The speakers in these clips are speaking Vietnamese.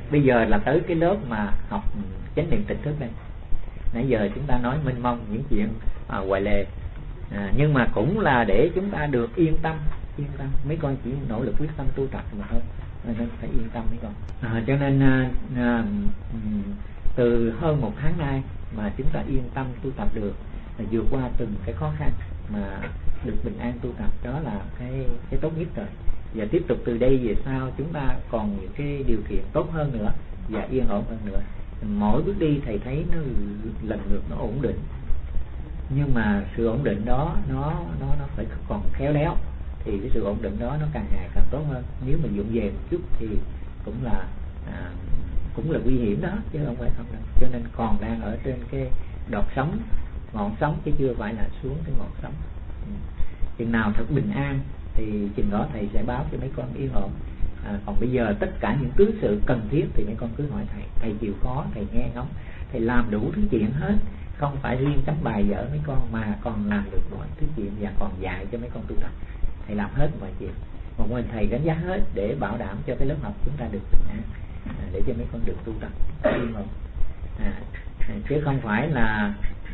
Bây giờ là tới cái lớp mà học chánh niệm tỉnh thức đây. Nãy giờ chúng ta nói mênh mông những chuyện ngoài lề, nhưng mà cũng là để chúng ta được yên tâm. Mấy con chỉ nỗ lực quyết tâm tu tập mà thôi, nên phải yên tâm mấy con. Cho nên từ hơn 1 tháng nay mà chúng ta yên tâm tu tập được, là vượt qua từng cái khó khăn mà được bình an tu tập, đó là cái tốt nhất rồi. Và tiếp tục từ đây về sau chúng ta còn những cái điều kiện tốt hơn nữa và yên ổn hơn nữa. Mỗi bước đi thầy thấy nó lần lượt nó ổn định, nhưng mà sự ổn định đó nó phải còn khéo léo, thì cái sự ổn định đó nó càng ngày càng tốt hơn. Nếu mà vụng về một chút thì cũng là nguy hiểm đó, chứ không phải không đâu. Cho nên còn đang ở trên cái đọt sóng, ngọn sóng, chứ chưa phải là xuống cái ngọn sóng. Chừng nào thật bình an thì chừng đó thầy sẽ báo cho mấy con yên ổn. Còn bây giờ tất cả những thứ sự cần thiết thì mấy con cứ hỏi thầy chịu khó, thầy nghe ngóng, thầy làm đủ thứ chuyện hết, không phải riêng chấm bài vở mấy con, mà còn làm được mọi thứ chuyện và còn dạy cho mấy con tu tập. Thầy làm hết mọi chuyện, một mình thầy đánh giá hết để bảo đảm cho cái lớp học chúng ta được bình an, để cho mấy con được tu tập yên ổn. Chứ không phải là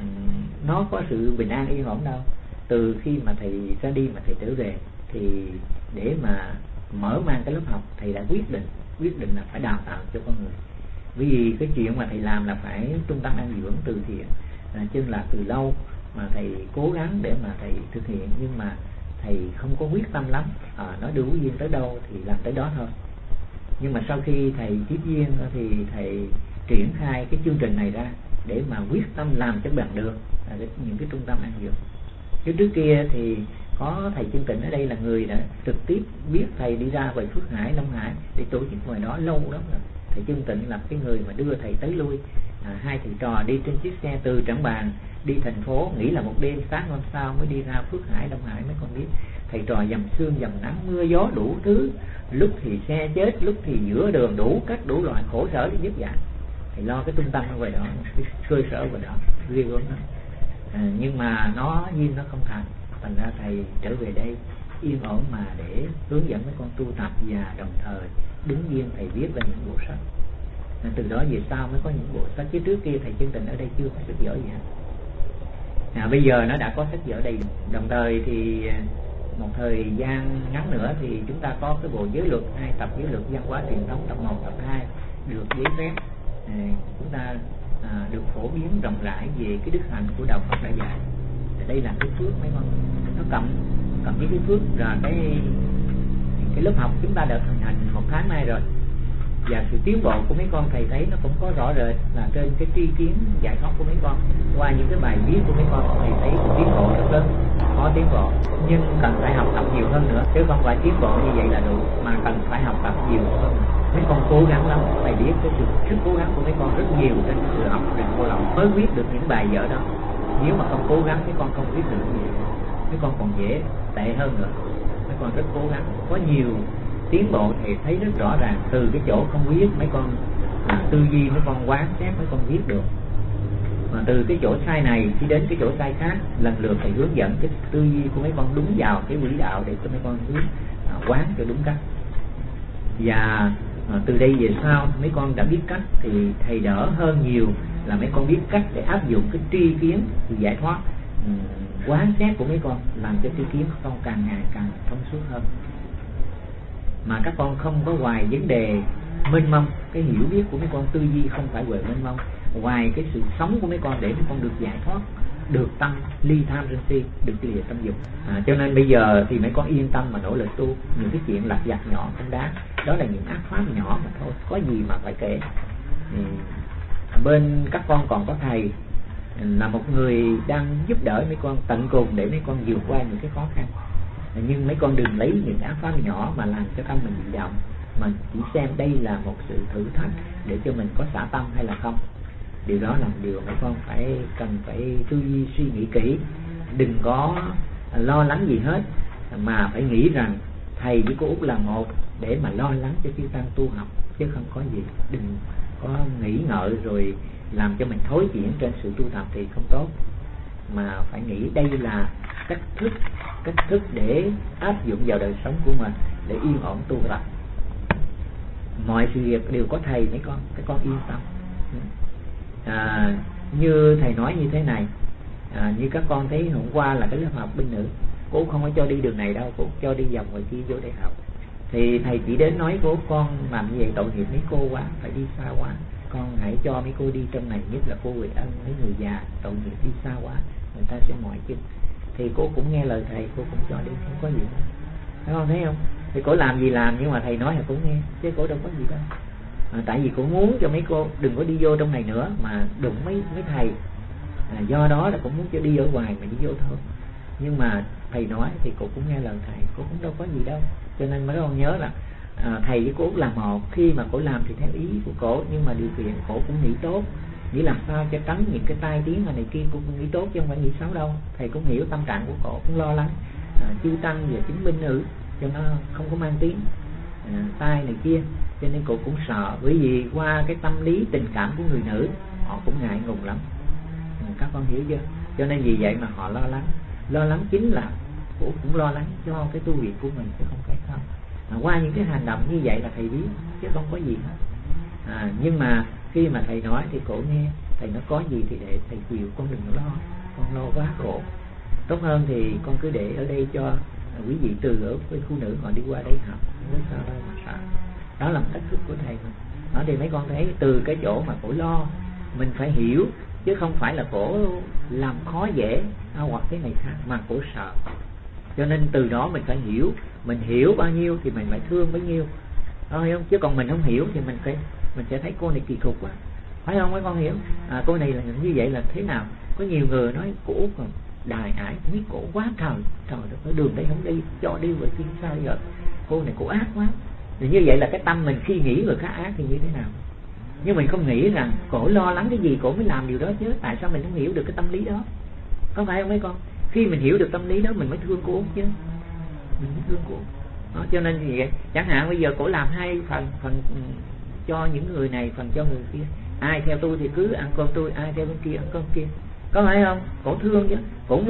nó có sự bình an yên ổn đâu. Từ khi mà thầy ra đi mà thầy trở về thì để mà mở mang cái lớp học, thầy đã quyết định là phải đào tạo cho con người. Vì cái chuyện mà thầy làm là phải trung tâm an dưỡng từ thiện, chứ là từ lâu mà thầy cố gắng để mà thầy thực hiện, nhưng mà thầy không có quyết tâm lắm. Nói đủ duyên tới đâu thì làm tới đó thôi. Nhưng mà sau khi thầy tiếp duyên thì thầy triển khai cái chương trình này ra để mà quyết tâm làm cho bằng được những cái trung tâm an dưỡng. Chứ trước kia thì có thầy Chương Tịnh ở đây là người đã trực tiếp biết thầy đi ra về Phước Hải, Long Hải để tổ chức ngoài đó lâu lắm rồi. Thầy Chương Tịnh là cái người mà đưa thầy tới lui. Hai thầy trò đi trên chiếc xe từ Trảng Bàng đi thành phố, nghỉ là một đêm, sáng hôm sau mới đi ra Phước Hải, Long Hải. Mấy con biết thầy trò dầm sương dầm nắng, mưa gió đủ thứ, lúc thì xe chết, lúc thì giữa đường, đủ cách đủ loại khổ sở để giúp giải. Thầy lo cái trung tâm ở ngoài đó, cái cơ sở ở ngoài đó ghê gớm lắm. Nhưng mà nó duyên nó không thành, thành ra thầy trở về đây yên ổn mà để hướng dẫn mấy con tu tập, và đồng thời đứng duyên thầy viết ra những bộ sách. Từ đó về sau mới có những bộ sách, chứ trước kia thầy Chương Tịnh ở đây chưa có sách vở gì hết. Bây giờ nó đã có sách vở đầy đủ. Đồng thời thì một thời gian ngắn nữa thì chúng ta có cái bộ giới luật, 2 tập giới luật văn hóa truyền thống, tập 1, tập 2 được giấy phép. Chúng ta được phổ biến rộng rãi về cái đức hạnh của đạo Phật đã dạy. Đây là cái phước mấy con, nó cộng với cái phước là cái lớp học chúng ta đã thành hành 1 tháng nay rồi, và sự tiến bộ của mấy con thầy thấy nó cũng có rõ rệt là trên cái tri kiến giải thoát của mấy con. Qua những cái bài viết của mấy con thầy thấy tiến bộ rất lớn, có tiến bộ, nhưng cần phải học tập nhiều hơn nữa, chứ không phải tiến bộ như vậy là đủ, mà cần phải học tập nhiều hơn. Mấy con cố gắng lắm, thầy biết cái sức cố gắng của mấy con rất nhiều trên sự học Đừng Cô Lậu mới viết được những bài vở đó. Nếu mà không cố gắng mấy con không viết được gì, mấy con còn dễ tệ hơn nữa. Mấy con rất cố gắng, có nhiều tiến bộ thì thấy rất rõ ràng. Từ cái chỗ không viết mấy con tư duy, mấy con quán xét, mấy con viết được. Mà từ cái chỗ sai này đi đến cái chỗ sai khác, lần lượt thầy hướng dẫn cái tư duy của mấy con đúng vào cái quỹ đạo để cho mấy con quán cho đúng cách. Và từ đây về sau mấy con đã biết cách thì thầy đỡ hơn nhiều là mấy con biết cách để áp dụng cái tri kiến giải thoát quán xét của mấy con, làm cho tri kiến của con càng ngày càng thông suốt hơn. Mà các con không có hoài vấn đề mênh mông, cái hiểu biết của mấy con tư duy không phải về mênh mông, ngoài cái sự sống của mấy con để mấy con được giải thoát, được tâm ly tham sân si, được lìa tâm dục. Cho nên bây giờ thì mấy con yên tâm mà nỗ lực tu. Những cái chuyện lặt vặt nhỏ không đáng, đó là những ác pháp nhỏ mà thôi, có gì mà phải kể. Bên các con còn có thầy là một người đang giúp đỡ mấy con tận cùng để mấy con vượt qua những cái khó khăn. Nhưng mấy con đừng lấy những ác pháp nhỏ mà làm cho tâm mình bị động, mà chỉ xem đây là một sự thử thách để cho mình có xả tâm hay là không. Điều đó là điều mấy con cần phải tư duy suy nghĩ kỹ. Đừng có lo lắng gì hết, mà phải nghĩ rằng thầy với cô Út là một để mà lo lắng cho chư tăng tu học, chứ không có gì. Đừng có nghĩ ngợi rồi làm cho mình thối chuyển trên sự tu tập thì không tốt, mà phải nghĩ đây là cách thức để áp dụng vào đời sống của mình để yên ổn tu tập. mọi sự việc đều có thầy mấy con, các con yên tâm. Như thầy nói như thế này, như các con thấy hôm qua là cái lớp học bên nữ, cô không có cho đi đường này đâu, cô cho đi vòng ngoài kia vô đại học. Thì thầy chỉ đến nói cô con làm như vậy tội nghiệp mấy cô quá, phải đi xa quá, con hãy cho mấy cô đi trong này, nhất là cô Huệ Ân, mấy người già tội nghiệp đi xa quá, người ta sẽ mỏi chân. Thì cô cũng nghe lời thầy, cô cũng cho đi, không có gì đâu. Các con thấy không? Thì cô làm gì làm, nhưng mà thầy nói là cô nghe, chứ cô đâu có gì đâu. Tại vì cô muốn cho mấy cô đừng có đi vô trong này nữa mà đụng mấy thầy. Do đó là cũng muốn cho đi ở ngoài mà đi vô thôi. Nhưng mà thầy nói thì cô cũng nghe lời thầy, cô cũng đâu có gì đâu. Cho nên mấy con nhớ là thầy với cô là một, khi mà cô làm thì theo ý của cô, nhưng mà điều kiện cô cũng nghĩ tốt, nghĩ làm sao cho tránh những cái tai tiếng này kia, cô cũng nghĩ tốt chứ không phải nghĩ xấu đâu. Thầy cũng hiểu tâm trạng của cô, cũng lo lắng chư tăng và chứng minh nữ cho nó không có mang tiếng tai này kia, cho nên cô cũng sợ, bởi vì qua cái tâm lý tình cảm của người nữ họ cũng ngại ngùng lắm. Các con hiểu chưa? Cho nên vì vậy mà họ lo lắng chính là cô cũng lo lắng cho cái tu viện của mình chứ không phải không. Qua những cái hành động như vậy là thầy biết chứ không có gì hết. Nhưng mà khi mà thầy nói thì cổ nghe, thầy nói có gì thì để thầy chịu, con đừng lo, con lo quá khổ. Tốt hơn thì con cứ để ở đây cho quý vị từ ở với khu nữ họ đi qua đây học, không có sao đâu mà sợ. Đó là một cách thức của thầy. Đó thì mấy con thấy từ cái chỗ mà cổ lo, mình phải hiểu chứ không phải là cổ làm khó dễ hoặc cái này khác, mà cổ sợ. Cho nên từ đó mình phải hiểu, mình hiểu bao nhiêu thì mình phải thương bấy nhiêu, đó, hiểu không? Chứ còn mình không hiểu thì mình sẽ thấy cô này kỳ cục quá, phải không mấy con hiểu? Cô này là như vậy là thế nào? Có nhiều người nói cổ còn đài ải, biết cổ quá trời ở đường đây không đi, cho đi vậy chứ sao giờ? Cô này cổ ác quá. Thì như vậy là cái tâm mình khi nghĩ người khác ác thì như thế nào? Nhưng mình không nghĩ rằng cổ lo lắng cái gì cổ mới làm điều đó chứ. Tại sao mình không hiểu được cái tâm lý đó? Có phải không mấy con? Khi mình hiểu được tâm lý đó mình mới thương cô chứ. Mình mới thương cô. Đó, cho nên gì vậy? Chẳng hạn bây giờ cổ làm hai phần cho những người này, phần cho người kia. Ai theo tôi thì cứ ăn cơm tôi, ai theo bên kia ăn cơm kia. Có phải không? Cổ thương chứ.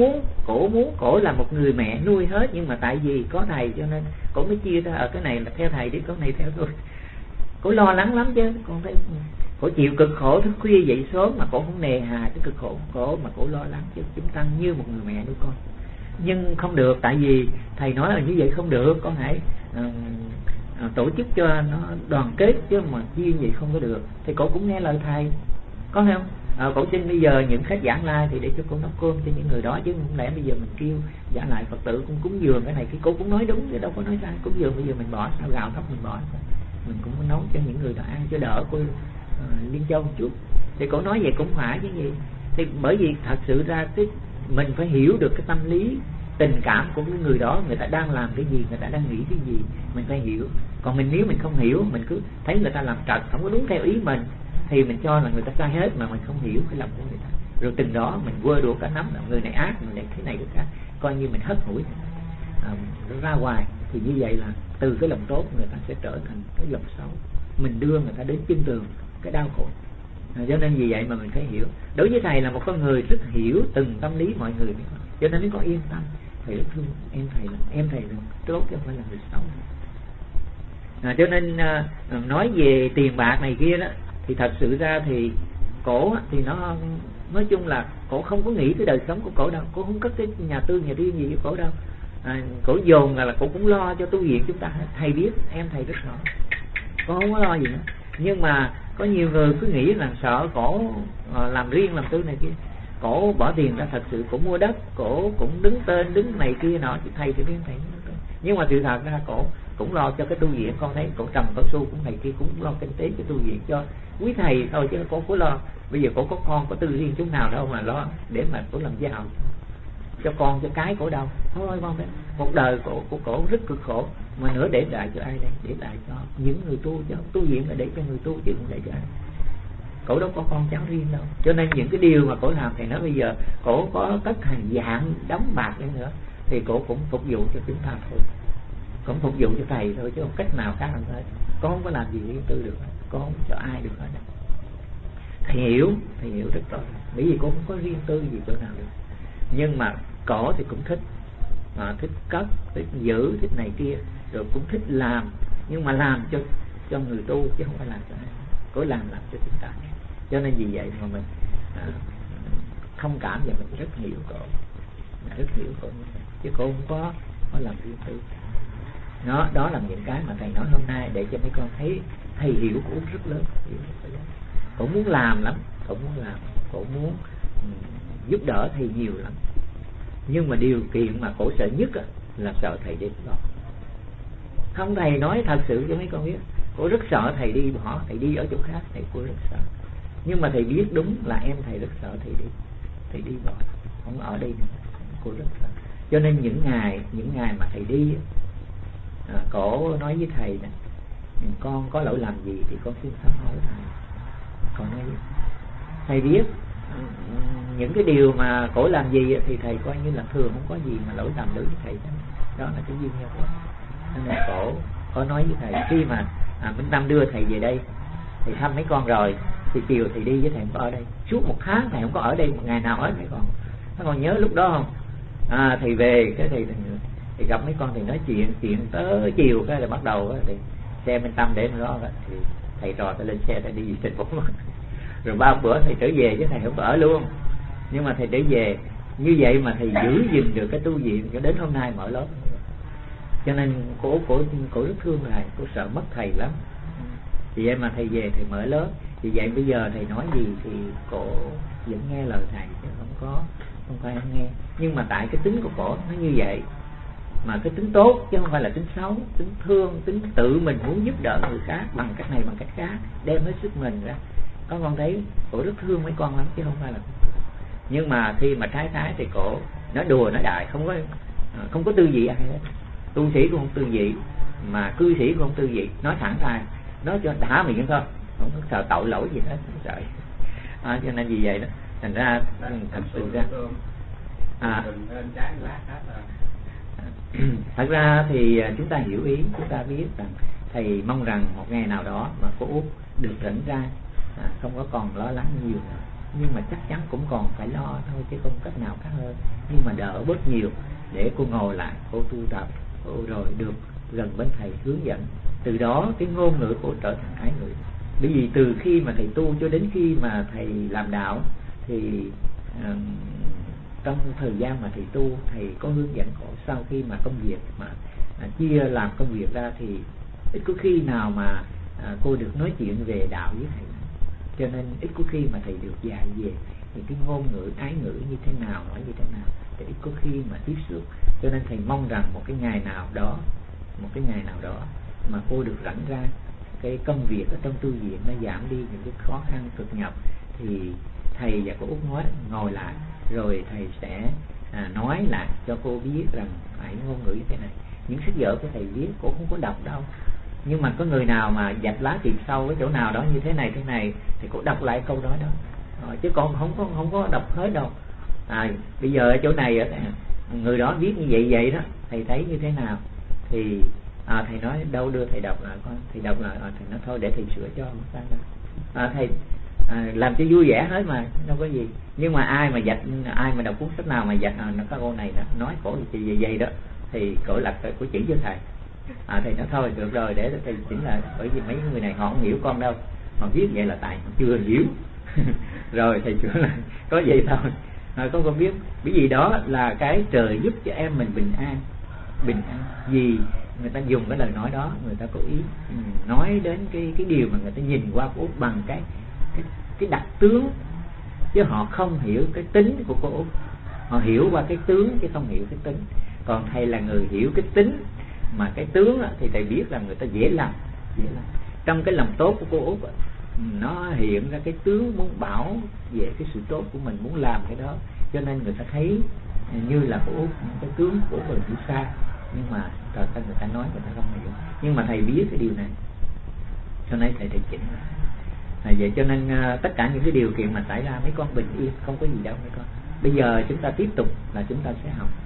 Cổ là một người mẹ nuôi hết, nhưng mà tại vì có thầy cho nên cổ mới chia ra ở cái này là theo thầy đi, cái này theo tôi. Cổ lo lắng lắm chứ. Con thấy cổ chịu cực khổ, thức khuya dậy sớm mà cổ không nề hà cái cực khổ của cổ, mà cổ lo lắng chứ chúng tăng như một người mẹ nuôi con. Nhưng không được, tại vì thầy nói là như vậy không được, con hãy tổ chức cho nó đoàn kết, chứ mà chia vậy không có được. Thì cổ cũng nghe lời thầy, có không? Cổ xin bây giờ những khách giảng lai thì để cho cô nấu cơm cho những người đó, chứ không lẽ bây giờ mình kêu giả lại Phật tử cũng cúng dường cái này, cái cô cũng nói đúng chứ đâu có nói sai. Cúng dường bây giờ mình bỏ sao, gạo thóc mình bỏ, mình cũng có nấu cho những người đó ăn cho đỡ cô Liên Châu một chút. Thì cổ nói vậy cũng phải chứ gì. Thì bởi vì thật sự ra cái mình phải hiểu được cái tâm lý tình cảm của cái người đó, người ta đang làm cái gì, người ta đang nghĩ cái gì, mình phải hiểu. Còn nếu mình không hiểu, mình cứ thấy người ta làm trật, không có đúng theo ý mình, thì mình cho là người ta sai hết, mà mình không hiểu cái lòng của người ta. Rồi từng đó mình quơ đũa cả nắm là người này ác, người này thế này cái khác, coi như mình hất hủi ra ngoài. Thì như vậy là từ cái lòng tốt người ta sẽ trở thành cái lòng xấu, mình đưa người ta đến chân tường cái đau khổ. Cho nên vì vậy mà mình phải hiểu. Đối với thầy là một con người rất hiểu từng tâm lý mọi người, cho nên mới có yên tâm. Thầy rất thương em thầy là tốt chứ không phải là người xấu. Cho nên nói về tiền bạc này kia đó, thì thật sự ra thì cổ thì nó nói chung là cổ không có nghĩ cái đời sống của cổ đâu, cổ không có cái nhà tư nhà riêng gì với cổ đâu. Cổ dồn là cổ cũng lo cho tu viện chúng ta. Thầy biết, em thầy rất rõ, cổ không có lo gì nữa. Nhưng mà có nhiều người cứ nghĩ là sợ cổ làm riêng làm tư này kia, cổ bỏ tiền ra, thật sự cổ mua đất, cổ cũng đứng tên đứng này kia nọ, chứ thầy thì biết thầy. Nhưng mà sự thật ra cổ cũng lo cho cái tu viện. Con thấy cổ trồng cao su cũng này kia, cũng lo kinh tế cho tu viện cho quý thầy thôi, chứ cổ có lo. Bây giờ cổ có con có tư riêng chút nào đâu mà lo để mà cổ làm giàu cho con cho cái cổ đâu. Thôi con thấy một đời của cổ rất cực khổ, mà nữa để lại cho ai đây? Để lại cho những người tu, chứ tu viện là để cho người tu chứ không để cho ai. Cổ đâu có con cháu riêng đâu. Cho nên những cái điều mà cổ làm, thầy nói bây giờ cổ có tất hàng dạng đóng bạc nữa thì cổ cũng phục vụ cho chúng ta thôi, cũng phục vụ cho thầy thôi, chứ không cách nào khác hơn thế. Con không có làm gì riêng tư được, con không cho ai được hết. Thầy hiểu rất rõ, bởi vì cô không có riêng tư gì chỗ nào được. Nhưng mà cổ thì cũng thích, thích cất, thích giữ, thích này kia, rồi cũng thích làm. Nhưng mà làm cho cho người tu chứ không phải làm cho ai. Cổ làm cho chúng ta. Cho nên vì vậy mà mình thông cảm và mình rất hiểu cổ, rất hiểu cổ, chứ cổ không có làm riêng tư. Đó là những cái mà thầy nói hôm nay để cho mấy con thấy thầy hiểu cổ rất lớn. Cổ muốn làm lắm, cổ muốn giúp đỡ thầy nhiều lắm, nhưng mà điều kiện mà cổ sợ nhất là sợ thầy đi bỏ. Không, thầy nói thật sự cho mấy con biết, cổ rất sợ thầy đi bỏ, thầy đi ở chỗ khác, thầy cổ rất sợ. Nhưng mà thầy biết đúng là em thầy rất sợ thầy đi bỏ, không ở đây nữa, cô rất sợ. Cho nên những ngày mà thầy đi, cổ nói với thầy nè, con có lỗi làm gì thì con xin sám hối thầy. Còn thầy biết những cái điều mà cổ làm gì thì thầy coi như là thường, không có gì mà lỗi lầm đối với thầy. Đó là cái duyên nhân của. Nên là cổ có nói với thầy khi mà Minh Tâm đưa thầy về đây, thầy thăm mấy con rồi thì chiều thầy đi với thầy không có ở đây, suốt 1 tháng thầy không có ở đây một ngày nào hết. Mấy con nhớ lúc đó không? Thầy về cái thầy gặp mấy con thì nói chuyện tới chiều cái là bắt đầu thì xe Minh Tâm để nó đó, thì thầy trò ta lên xe ta đi thành phố rồi 3 bữa thầy trở về chứ thầy không có ở luôn. Nhưng mà thầy trở về như vậy mà thầy giữ gìn được cái tu viện cho đến hôm nay mở lớp. Cho nên cổ rất thương thầy, cổ sợ mất thầy lắm. Vì vậy mà thầy về thầy mở lớp. Vì vậy bây giờ thầy nói gì thì cổ vẫn nghe lời thầy chứ không phải nghe. Nhưng mà tại cái tính của cổ nó như vậy, mà cái tính tốt chứ không phải là tính xấu, tính thương, tính tự mình muốn giúp đỡ người khác bằng cách này bằng cách khác, đem hết sức mình ra. Có con thấy cổ rất thương mấy con lắm chứ không phải là. Nhưng mà khi mà trái thì cổ nói đùa nói đại, không có tư vị ai hết. Tu sĩ cũng không tư vị, mà cư sĩ cũng không tư vị, nói thẳng ra, nói cho đã miệng thôi, không có sợ tội lỗi gì hết, không sợ. Cho nên vì vậy đó, thành ra thật sự ra thật ra thì chúng ta hiểu ý, chúng ta biết rằng thầy mong rằng một ngày nào đó mà cô Út được rảnh ra, không có còn lo lắng nhiều nữa. Nhưng mà chắc chắn cũng còn phải lo thôi chứ không cách nào khác hơn. Nhưng mà đỡ bớt nhiều để cô ngồi lại, cô tu tập, cô rồi được gần bên thầy hướng dẫn. Từ đó cái ngôn ngữ cô trở thành ái ngữ. Bởi vì từ khi mà thầy tu cho đến khi mà thầy làm đạo thì trong thời gian mà thầy tu, thầy có hướng dẫn cổ. Sau khi mà công việc mà chia làm công việc ra thì ít có khi nào mà cô được nói chuyện về đạo với thầy. Cho nên ít có khi mà thầy được dạy về những cái ngôn ngữ ái ngữ như thế nào, nói như thế nào, thì ít có khi mà tiếp xúc. Cho nên thầy mong rằng một cái ngày nào đó mà cô được rảnh ra, cái công việc ở trong tu viện nó giảm đi những cái khó khăn cực nhọc, thì thầy và cô Út ngồi lại rồi thầy sẽ nói lại cho cô biết rằng phải ngôn ngữ như thế này. Những sách vở của thầy viết cô không có đọc đâu, nhưng mà có người nào mà dạch lá tìm sâu cái chỗ nào đó như thế này thì cô đọc lại câu nói đó. Chứ con không có đọc hết đâu. Bây giờ ở chỗ này người đó viết như vậy đó, thầy thấy như thế nào thì thầy nói đâu đưa thầy đọc lại con. Thầy đọc lại thầy nói thôi để thầy sửa cho không sao đâu. Thầy làm cho vui vẻ hết mà, đâu có gì. Nhưng mà ai mà đọc cuốn sách nào mà dạch nó có câu này đó, nói cổ gì vậy đó, thì cổ lật cổ chỉ cho thầy. Thầy nói thôi được rồi, để thầy chỉnh lại, bởi vì mấy người này họ không hiểu con đâu, họ viết vậy là tại họ chưa hiểu. Rồi thầy sửa lại, có vậy thôi. Con biết, bởi vì đó là cái trời giúp cho em mình bình an. Vì người ta dùng cái lời nói đó, người ta có ý nói đến cái điều mà người ta nhìn qua cô Út bằng cái đặc tướng, chứ họ không hiểu cái tính của cô Út. Họ hiểu qua cái tướng chứ không hiểu cái tính. Còn thầy là người hiểu cái tính, mà cái tướng thì thầy biết là người ta dễ làm. Trong cái lòng tốt của cô Út nó hiện ra cái tướng muốn bảo về cái sự tốt của mình, muốn làm cái đó. Cho nên người ta thấy như là cô Út cái tướng của người đi xa, nhưng mà người ta nói người ta không hiểu. Nhưng mà thầy biết cái điều này, cho nên thầy chỉnh lại. Vậy cho nên tất cả những cái điều kiện mà xảy ra mấy con bình yên, không có gì đâu mấy con. Bây giờ chúng ta tiếp tục là chúng ta sẽ học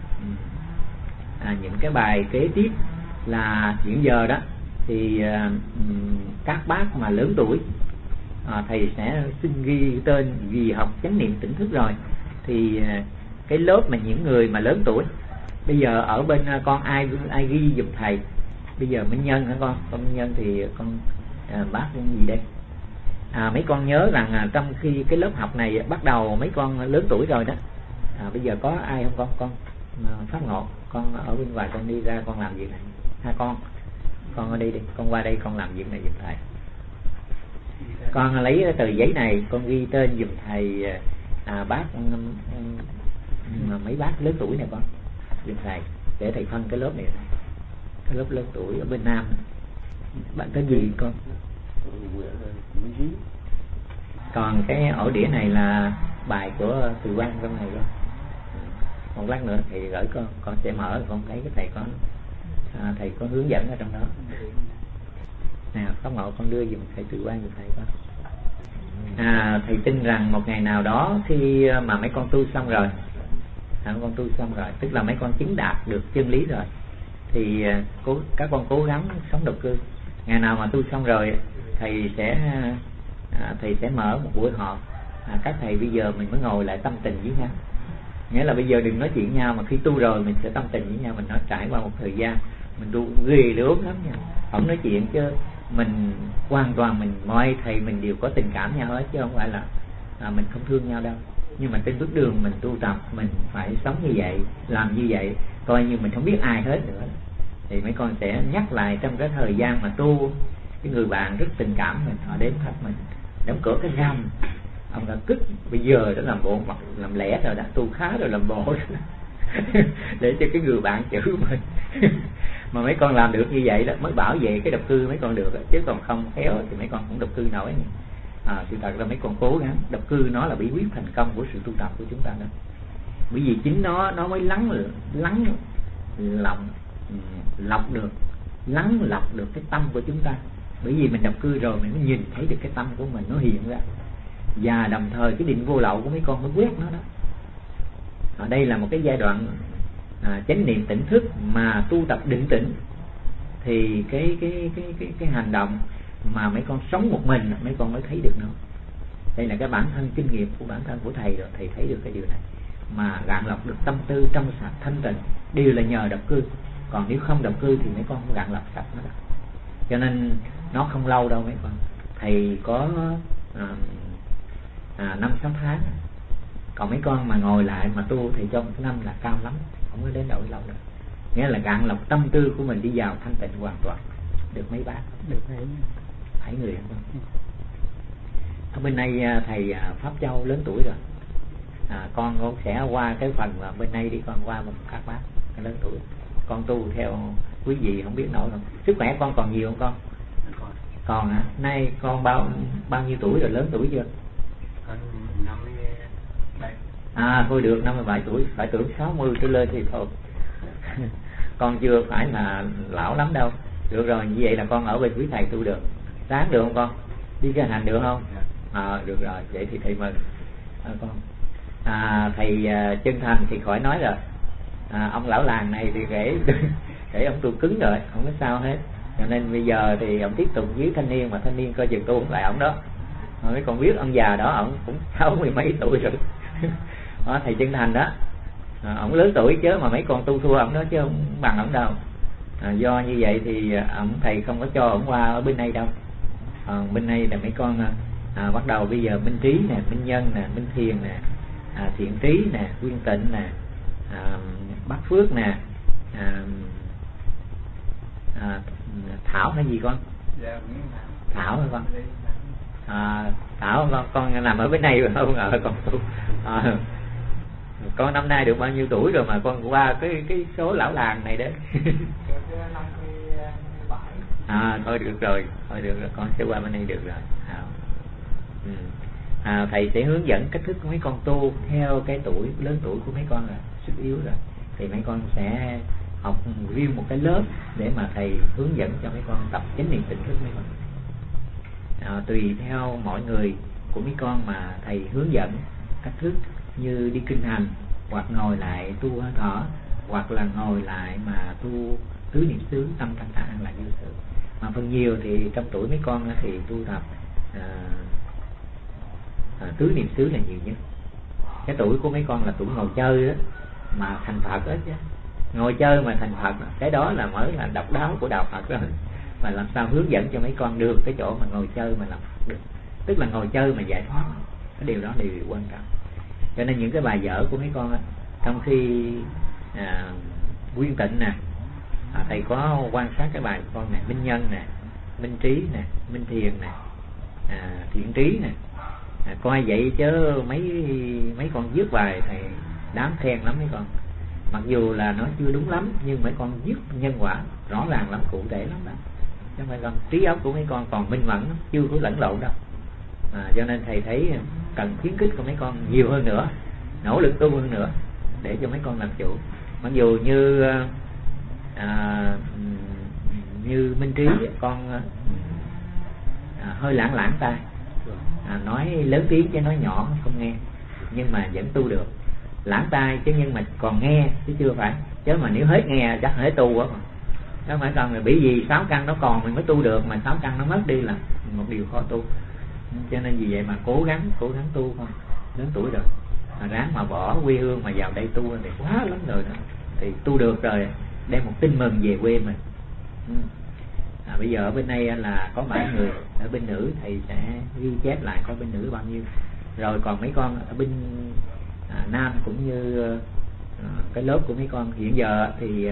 những cái bài kế tiếp. Là hiện giờ đó thì các bác mà lớn tuổi, thầy sẽ xin ghi tên vì học chánh niệm tỉnh thức rồi. Thì cái lớp mà những người mà lớn tuổi, bây giờ ở bên con ai ghi giùm thầy. Bây giờ Minh Nhân hả con? Con Minh Nhân thì con bác gì đây? Mấy con nhớ rằng trong khi cái lớp học này bắt đầu mấy con lớn tuổi rồi đó. Bây giờ có ai không con Pháp Ngộ, con ở bên ngoài con đi ra con làm việc này. Con ở đây đi, con qua đây con làm việc này giùm thầy. Con lấy cái tờ giấy này con ghi tên giùm thầy bác mấy bác lớn tuổi này con giùm thầy, để thầy phân cái lớp này, cái lớp lớn tuổi ở bên Nam. Bạn tên gì con? Còn cái ổ đĩa này là bài của Từ Quang trong này luôn. Một lát nữa thì gửi con sẽ mở, con thấy cái thầy có thầy có hướng dẫn ở trong đó. Nào Pháp Ngộ con đưa dùm thầy Từ Quang giùm thầy con. Thầy tin rằng một ngày nào đó khi mà mấy con tu xong rồi, con tu xong rồi, tức là mấy con chứng đạt được chân lý rồi, thì các con cố gắng sống độc cư. Ngày nào mà tu xong rồi thầy sẽ mở một buổi họp. Các thầy bây giờ mình mới ngồi lại tâm tình với nhau. Nghĩa là bây giờ đừng nói chuyện nhau, mà khi tu rồi mình sẽ tâm tình với nhau. Mình nói trải qua một thời gian mình tu ghê lắm nha, không nói chuyện chứ mình hoàn toàn mình mọi thầy mình đều có tình cảm nhau hết, chứ không phải là mình không thương nhau đâu. Nhưng mà trên bước đường mình tu tập mình phải sống như vậy, làm như vậy, coi như mình không biết ai hết nữa. Thì mấy con sẽ nhắc lại trong cái thời gian mà tu, cái người bạn rất tình cảm mình, họ đến thăm mình, đóng cửa cái răm, ông đã cứt bây giờ đã làm bộ mặt làm lẽ rồi, đã tu khá rồi làm bộ để cho cái người bạn chữ mình. Mà mấy con làm được như vậy đó mới bảo vệ cái độc cư mấy con được, chứ còn không khéo thì mấy con cũng độc cư nổi. Sự thật là mấy con cố gắng, độc cư nó là bí quyết thành công của sự tu tập của chúng ta đó. Bởi vì chính nó mới lắng lọc được cái tâm của chúng ta. Bởi vì mình độc cư rồi mình mới nhìn thấy được cái tâm của mình nó hiện ra, và đồng thời cái định vô lậu của mấy con mới quét nó đó. Ở đây là một cái giai đoạn chánh niệm tỉnh thức mà tu tập định tĩnh, thì cái hành động mà mấy con sống một mình mấy con mới thấy được nó. Đây là cái bản thân kinh nghiệm của bản thân của thầy rồi, thầy thấy được cái điều này. Mà gạn lọc được tâm tư trong sạch thanh tịnh đều là nhờ độc cư. Còn nếu không độc cư thì mấy con không gạn lọc sạch nó đâu. Cho nên nó không lâu đâu mấy con. Thầy có 5-6 tháng. Còn mấy con mà ngồi lại mà tu thì trong năm là cao lắm, không có đến độ lâu đâu. Nghĩa là gạn lọc tâm tư của mình đi vào thanh tịnh hoàn toàn. Được mấy bác? Được 7 người không? Ở bên đây thầy Pháp Châu lớn tuổi rồi. Con cũng sẽ qua cái phần mà bên đây đi, con qua một các bác lớn tuổi. Con tu theo quý vị không biết nổi không? Sức khỏe con còn nhiều không con? Còn hả? Nay con bao nhiêu tuổi rồi, lớn tuổi chưa? Thôi được 57 tuổi, phải tưởng 60 trở lên thì thôi. Con chưa phải là lão lắm đâu. Được rồi, như vậy là con ở bên quý thầy tu được. Sáng được không con? Đi ra hành được không? Được rồi, vậy thì thầy mừng con. Thầy chân thành thì khỏi nói rồi. Ông lão làng này thì để ông tu cứng rồi, không có sao hết. Cho nên bây giờ thì ông tiếp tục với thanh niên, mà thanh niên coi chừng tu không lại ông đó. Mấy con biết ông già đó, ông cũng 60 mấy tuổi rồi. Thầy chân thành đó, ông lớn tuổi chứ mà mấy con tu thua ông đó chứ không bằng ông đâu. Do như vậy thì thầy không có cho ông qua ở bên đây đâu. Bên đây là mấy con bắt đầu bây giờ Minh Trí nè, Minh Nhân nè, Minh Thiền nè, Thiện Trí nè, Quyên Tịnh nè, Bát Phước nè, Thảo hay gì con? Thảo hả con? Thảo con nằm ở bên này rồi không ngờ con tu. Con năm nay được bao nhiêu tuổi rồi mà con qua cái số lão làng này đấy. Thôi được rồi, con sẽ qua bên đây được rồi. Thầy sẽ hướng dẫn cách thức của mấy con tu theo cái tuổi lớn tuổi của mấy con rồi, sức yếu rồi, thì mấy con sẽ học riêng một cái lớp để mà thầy hướng dẫn cho mấy con tập chánh niệm tỉnh thức mấy con. Tùy theo mỗi người của mấy con mà thầy hướng dẫn cách thức như đi kinh hành, hoặc ngồi lại tu hơi thở, hoặc là ngồi lại mà tu tứ niệm xứ, tâm thanh thản an lạc vô sự. Mà phần nhiều thì trong tuổi mấy con thì tu tập tứ niệm xứ là nhiều nhất. Cái tuổi của mấy con là tuổi ngồi chơi đó mà thành Phật đó chứ. Ngồi chơi mà thành Phật, cái đó là mới là độc đáo của đạo Phật đó. và làm sao hướng dẫn cho mấy con được cái chỗ mà ngồi chơi mà làm được, tức là ngồi chơi mà giải thoát. Cái điều đó là điều quan trọng. Cho nên những cái bài vở của mấy con á, trong khi Nguyên Tịnh nè, thầy có quan sát cái bài của con nè, Minh Nhân nè, Minh Trí nè, Minh Thiền nè, Thiện Trí nè, coi vậy chứ mấy con viết bài thầy đáng khen lắm mấy con. Mặc dù là nó chưa đúng lắm nhưng mấy con viết nhân quả rõ ràng lắm, cụ thể lắm đó. Chứ mấy con trí óc của mấy con còn minh mẫn, chưa có lẫn lộn đâu. Cho nên thầy thấy cần khuyến khích của mấy con nhiều hơn nữa, nỗ lực tu hơn nữa để cho mấy con làm chủ. Mặc dù như Minh Trí con hơi lãng tai, nói lớn tiếng chứ nói nhỏ không nghe, nhưng mà vẫn tu được. Lãng tai chứ nhưng mà còn nghe chứ chưa phải. Chứ mà nếu hết nghe chắc hết tu quá. Đó phải còn là bị gì 6 căn nó còn mình mới tu được, mà 6 căn nó mất đi là một điều khó tu. Cho nên vì vậy mà cố gắng tu thôi. Lớn tuổi rồi mà ráng mà bỏ quê hương mà vào đây tu thì quá lắm rồi đó. Thì tu được rồi đem một tin mừng về quê mình. Bây giờ ở bên đây là có 7 người, ở bên nữ thầy sẽ ghi chép lại coi bên nữ bao nhiêu. Rồi còn mấy con ở bên nam cũng như cái lớp của mấy con hiện giờ thì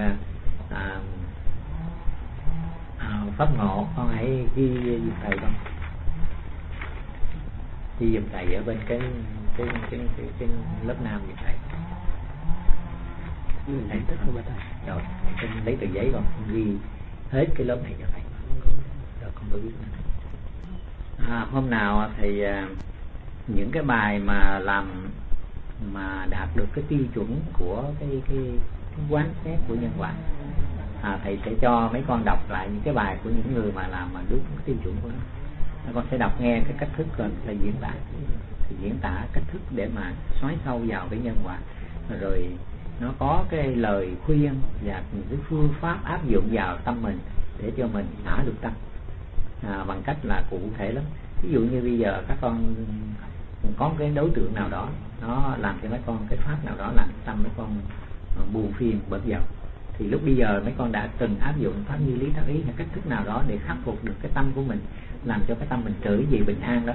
pháp ngộ con hãy ghi giùm thầy con, ghi giùm thầy ở bên cái lớp nam giùm thầy. Thầy tức không thầy. Rồi con lấy tờ giấy con ghi hết cái lớp này cho thầy. Rồi con có biết hôm nào thì những cái bài mà đạt được cái tiêu chuẩn của cái quán xét của nhân quả, thầy sẽ cho mấy con đọc lại những cái bài của những người mà làm mà đúng cái tiêu chuẩn của nó. Con sẽ đọc nghe cái cách thức rồi là diễn tả cách thức để mà xoáy sâu vào cái nhân quả, rồi nó có cái lời khuyên và những cái phương pháp áp dụng vào tâm mình để cho mình xả được tâm bằng cách là cụ thể lắm. Ví dụ như bây giờ các con có cái đối tượng nào đó nó làm cho mấy con cái pháp nào đó làm tâm mấy con buồn phiền bực dọc, thì lúc bây giờ mấy con đã từng áp dụng pháp như lý tác ý hay cách thức nào đó để khắc phục được cái tâm của mình, làm cho cái tâm mình trở về bình an đó.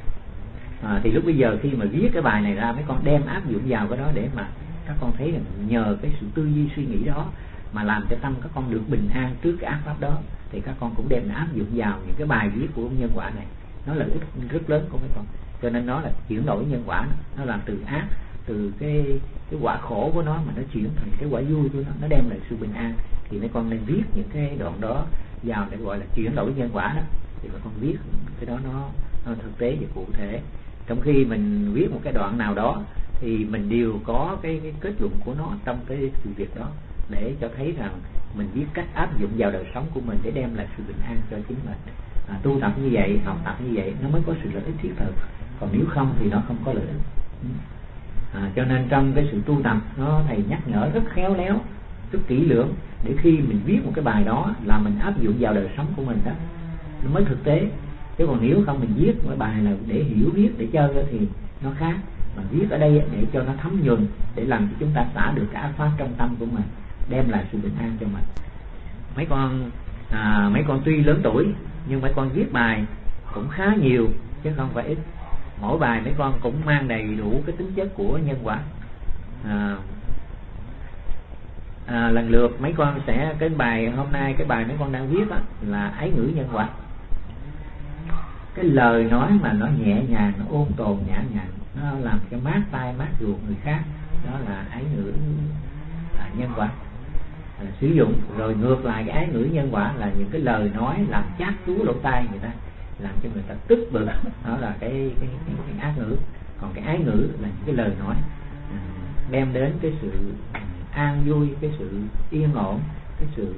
Thì lúc bây giờ khi mà viết cái bài này ra, mấy con đem áp dụng vào cái đó để mà các con thấy rằng nhờ cái sự tư duy suy nghĩ đó mà làm cho tâm các con được bình an trước cái ác pháp đó, thì các con cũng đem áp dụng vào những cái bài viết của nhân quả này. Nó là lợi ích rất lớn của mấy con. Cho nên nó là chuyển đổi nhân quả, nó làm từ ác, từ cái quả khổ của nó mà nó chuyển thành cái quả vui của nó đem lại sự bình an. Thì mấy con nên viết những cái đoạn đó vào để gọi là chuyển đổi nhân quả đó. Thì mấy con viết cái đó nó thực tế và cụ thể. Trong khi mình viết một cái đoạn nào đó thì mình đều có cái kết luận của nó trong cái sự việc đó, để cho thấy rằng mình biết cách áp dụng vào đời sống của mình để đem lại sự bình an cho chính mình. Tu tập như vậy, học tập như vậy nó mới có sự lợi ích thiết thực, còn nếu không thì nó không có lợi ích. Cho nên trong cái sự tu tập nó thầy nhắc nhở rất khéo léo, rất kỹ lưỡng, để khi mình viết một cái bài đó là mình áp dụng vào đời sống của mình đó, nó mới thực tế. Chứ còn nếu không mình viết một bài là để hiểu biết để chơi thì nó khác. Mà viết ở đây để cho nó thấm nhuần, để làm cho chúng ta xả được cái ác pháp trong tâm của mình, đem lại sự bình an cho mình. Mấy con tuy lớn tuổi nhưng mấy con viết bài cũng khá nhiều chứ không phải ít. Mỗi bài mấy con cũng mang đầy đủ cái tính chất của nhân quả. Lần lượt mấy con sẽ cái bài hôm nay, cái bài mấy con đang viết là ái ngữ nhân quả. Cái lời nói mà nó nhẹ nhàng, nó ôn tồn nhã nhặn, nó làm cho mát tai mát ruột người khác, đó là ái ngữ nhân quả. Sử dụng. Rồi ngược lại cái ái ngữ nhân quả là những cái lời nói làm chát chúa lỗ tai người ta, làm cho người ta tức bực, đó là cái ác ngữ. Còn cái ái ngữ là những cái lời nói đem đến cái sự an vui, cái sự yên ổn, cái sự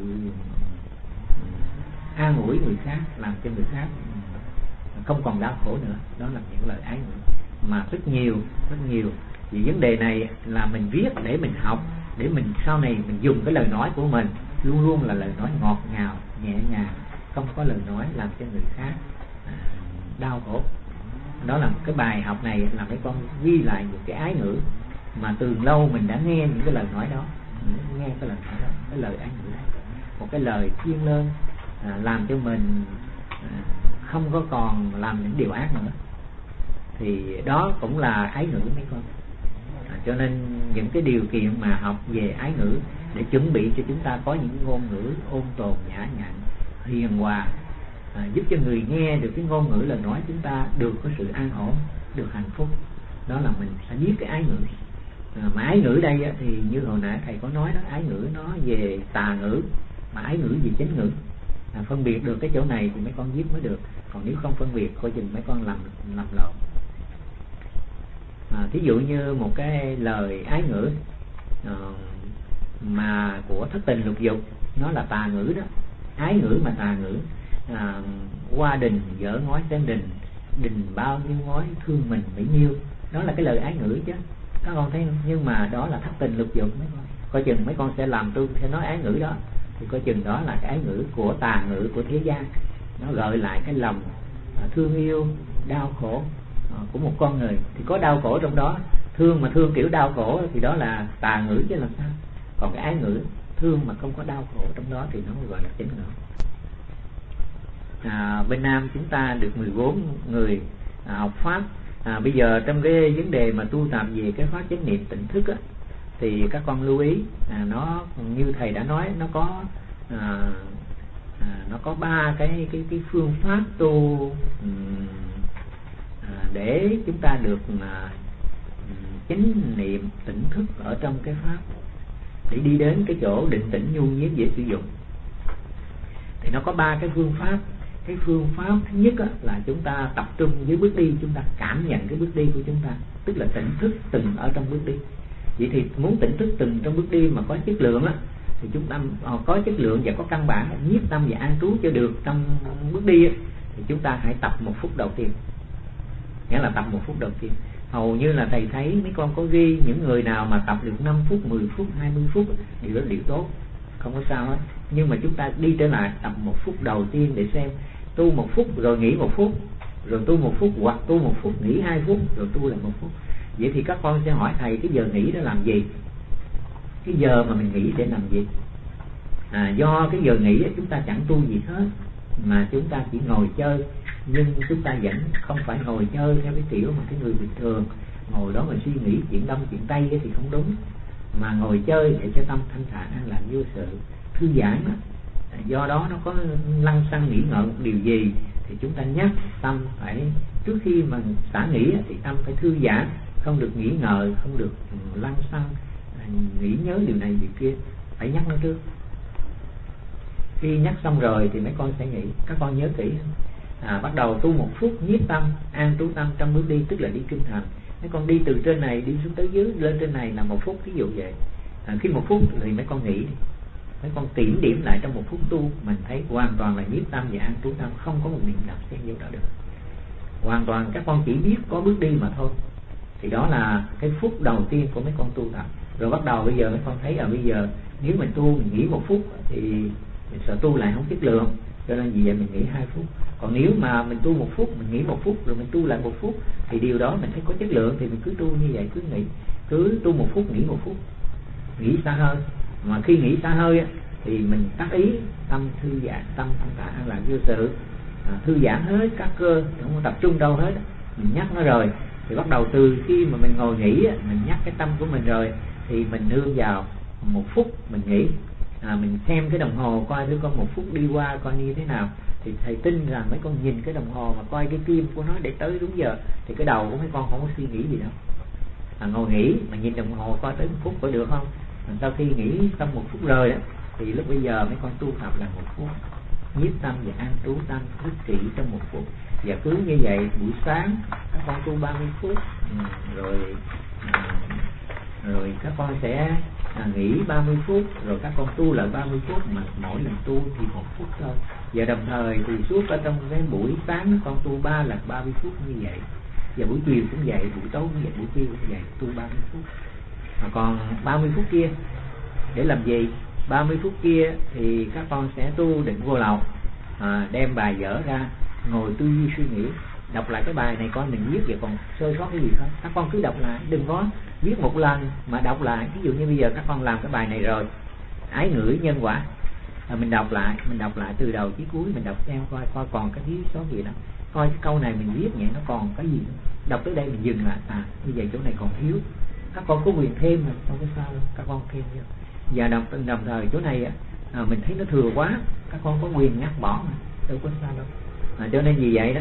an ủi người khác, làm cho người khác không còn đau khổ nữa. Đó là những lời ái ngữ mà rất nhiều. Vì vấn đề này là mình viết để mình học, để mình sau này mình dùng cái lời nói của mình luôn luôn là lời nói ngọt ngào, nhẹ nhàng, không có lời nói làm cho người khác đau khổ. Đó là một cái bài học này là mấy con ghi lại những cái ái ngữ mà từ lâu mình đã nghe những cái lời nói đó, nghe cái lời nói đó, cái lời ái ngữ đó. Một cái lời thiêng liêng, làm cho mình không có còn làm những điều ác nữa, thì đó cũng là ái ngữ mấy con. Cho nên những cái điều kiện mà học về ái ngữ để chuẩn bị cho chúng ta có những ngôn ngữ ôn tồn, nhã nhặn, hiền hòa, giúp cho người nghe được cái ngôn ngữ lời nói chúng ta được có sự an ổn, được hạnh phúc. Đó là mình phải biết cái ái ngữ. Mà ái ngữ đây thì như hồi nãy thầy có nói đó, ái ngữ nó về tà ngữ, mà ái ngữ về chánh ngữ. Phân biệt được cái chỗ này thì mấy con viết mới được, còn nếu không phân biệt coi chừng mấy con làm lộn. Thí dụ như một cái lời ái ngữ mà của thất tình lục dục, nó là tà ngữ đó. Ái ngữ mà tà ngữ, qua đình dở ngói xem đình, đình bao nhiêu ngói thương mình bấy nhiêu, đó là cái lời ái ngữ chứ, các con thấy không? Nhưng mà đó là thất tình lục dục mấy con. Coi chừng mấy con sẽ làm tôi sẽ nói ái ngữ đó, thì coi chừng đó là cái ái ngữ của tà ngữ của thế gian. Nó gợi lại cái lòng thương yêu, đau khổ của một con người, thì có đau khổ trong đó. Thương mà thương kiểu đau khổ thì đó là tà ngữ chứ làm sao. Còn cái ái ngữ thương mà không có đau khổ trong đó thì nó gọi là chánh ngữ. Bên Nam chúng ta được 14 người học pháp. Bây giờ trong cái vấn đề mà tu tập về cái pháp chánh niệm tỉnh thức á, thì các con lưu ý, nó như thầy đã nói, nó có 3 cái phương pháp tu để chúng ta được chánh niệm tỉnh thức ở trong cái pháp, để đi đến cái chỗ định tĩnh nhu nhiếp dễ sử dụng. Thì nó có 3 cái phương pháp. Cái phương pháp thứ nhất là chúng ta tập trung với bước đi, chúng ta cảm nhận cái bước đi của chúng ta, tức là tỉnh thức từng ở trong bước đi. Vậy thì muốn tỉnh thức từng trong bước đi mà có chất lượng thì chúng ta có chất lượng và có căn bản, nhiếp tâm và an trú cho được trong bước đi thì chúng ta hãy tập 1 phút đầu tiên. Nghĩa là tập 1 phút đầu tiên. Hầu như là thầy thấy mấy con có ghi những người nào mà tập được 5 phút, 10 phút, 20 phút, điều đó điều tốt, không có sao hết. Nhưng mà chúng ta đi trở lại tập 1 phút đầu tiên để xem, tu 1 phút rồi nghỉ 1 phút, rồi tu 1 phút, hoặc tu 1 phút nghỉ 2 phút, rồi tu lại 1 phút. Vậy thì các con sẽ hỏi thầy cái giờ nghỉ đó làm gì? Cái giờ mà mình nghỉ để làm gì? Do cái giờ nghỉ chúng ta chẳng tu gì hết, mà chúng ta chỉ ngồi chơi. Nhưng chúng ta vẫn không phải ngồi chơi theo cái kiểu mà cái người bình thường ngồi đó mà suy nghĩ chuyện đông chuyện tây thì không đúng, mà ngồi chơi để cho tâm thanh thản an lạc vô sự, thư giãn đó. Do đó nó có lăng xăng nghĩ ngợi một điều gì thì chúng ta nhắc tâm phải, trước khi mà xả nghĩ thì tâm phải thư giãn, không được nghĩ ngợi, không được lăng xăng nghĩ nhớ điều này điều kia, phải nhắc nó trước. Khi nhắc xong rồi thì mấy con sẽ nghĩ. Các con nhớ kỹ, bắt đầu tu 1 phút nhiếp tâm, an trú tâm trong bước đi, tức là đi kinh hành. Mấy con đi từ trên này đi xuống tới dưới, lên trên này là 1 phút, ví dụ vậy. Khi 1 phút thì mấy con nghỉ đi. Mấy con kiểm điểm lại trong 1 phút tu, mình thấy hoàn toàn là nhiếp tâm và an trú tâm, không có một niệm động xen vô đó được. Hoàn toàn các con chỉ biết có bước đi mà thôi. Thì đó là cái phút đầu tiên của mấy con tu tập. Rồi bắt đầu bây giờ mấy con thấy bây giờ nếu mình tu mình nghỉ 1 phút thì mình sợ tu lại không chất lượng, cho nên vì vậy mình nghỉ 2 phút. Còn nếu mà mình tu 1 phút, mình nghỉ 1 phút rồi mình tu lại 1 phút thì điều đó mình thấy có chất lượng, thì mình cứ tu như vậy, cứ tu 1 phút nghỉ 1 phút, nghỉ xa hơi. Mà khi nghỉ xa hơi thì mình tác ý tâm thư giãn, tâm thanh thản an lạc vô sự, thư giãn hết các cơ, không tập trung đâu hết. Mình nhắc nó rồi thì bắt đầu từ khi mà mình ngồi nghỉ mình nhắc cái tâm của mình rồi thì mình nương vào 1 phút mình nghỉ. Mình xem cái đồng hồ coi đứa con 1 phút đi qua coi như thế nào, thì thầy tin rằng mấy con nhìn cái đồng hồ mà coi cái kim của nó để tới đúng giờ thì cái đầu của mấy con không có suy nghĩ gì đâu. Ngồi nghỉ mà nhìn đồng hồ coi tới 1 phút có được không? Sau khi nghỉ xong 1 phút rồi đó thì lúc bây giờ mấy con tu tập là 1 phút nhiếp tâm và an trú tâm rất kỹ trong 1 phút. Và cứ như vậy buổi sáng các con tu 30 phút, rồi các con sẽ nghỉ 30 phút, rồi các con tu lại 30 phút, mà mỗi lần tu thì 1 phút thôi. Và đồng thời thì suốt ở trong cái buổi sáng con tu 3 lần 30 phút như vậy, và buổi chiều cũng vậy, buổi tối cũng vậy, buổi trưa cũng vậy, tu 30 phút. Còn 30 phút kia để làm gì? 30 phút kia thì các con sẽ tu định vô lậu, đem bài vở ra ngồi tư duy suy nghĩ, đọc lại cái bài này coi mình viết vậy còn sơ sót cái gì không. Các con cứ đọc lại, đừng có viết một lần mà đọc lại. Ví dụ như bây giờ các con làm cái bài này rồi, ái ngữ nhân quả, mình đọc lại từ đầu chí cuối, mình đọc xem coi còn cái thiếu sót gì đó, coi cái câu này mình viết vậy nó còn cái gì nữa. Đọc tới đây mình dừng lại, như vậy chỗ này còn thiếu, các con có quyền thêm mà không có sao đâu, các con thêm vô. Và đồng thời chỗ này mình thấy nó thừa quá, các con có quyền ngắt bỏ mà, đâu có sao đâu. Cho nên vì vậy đó,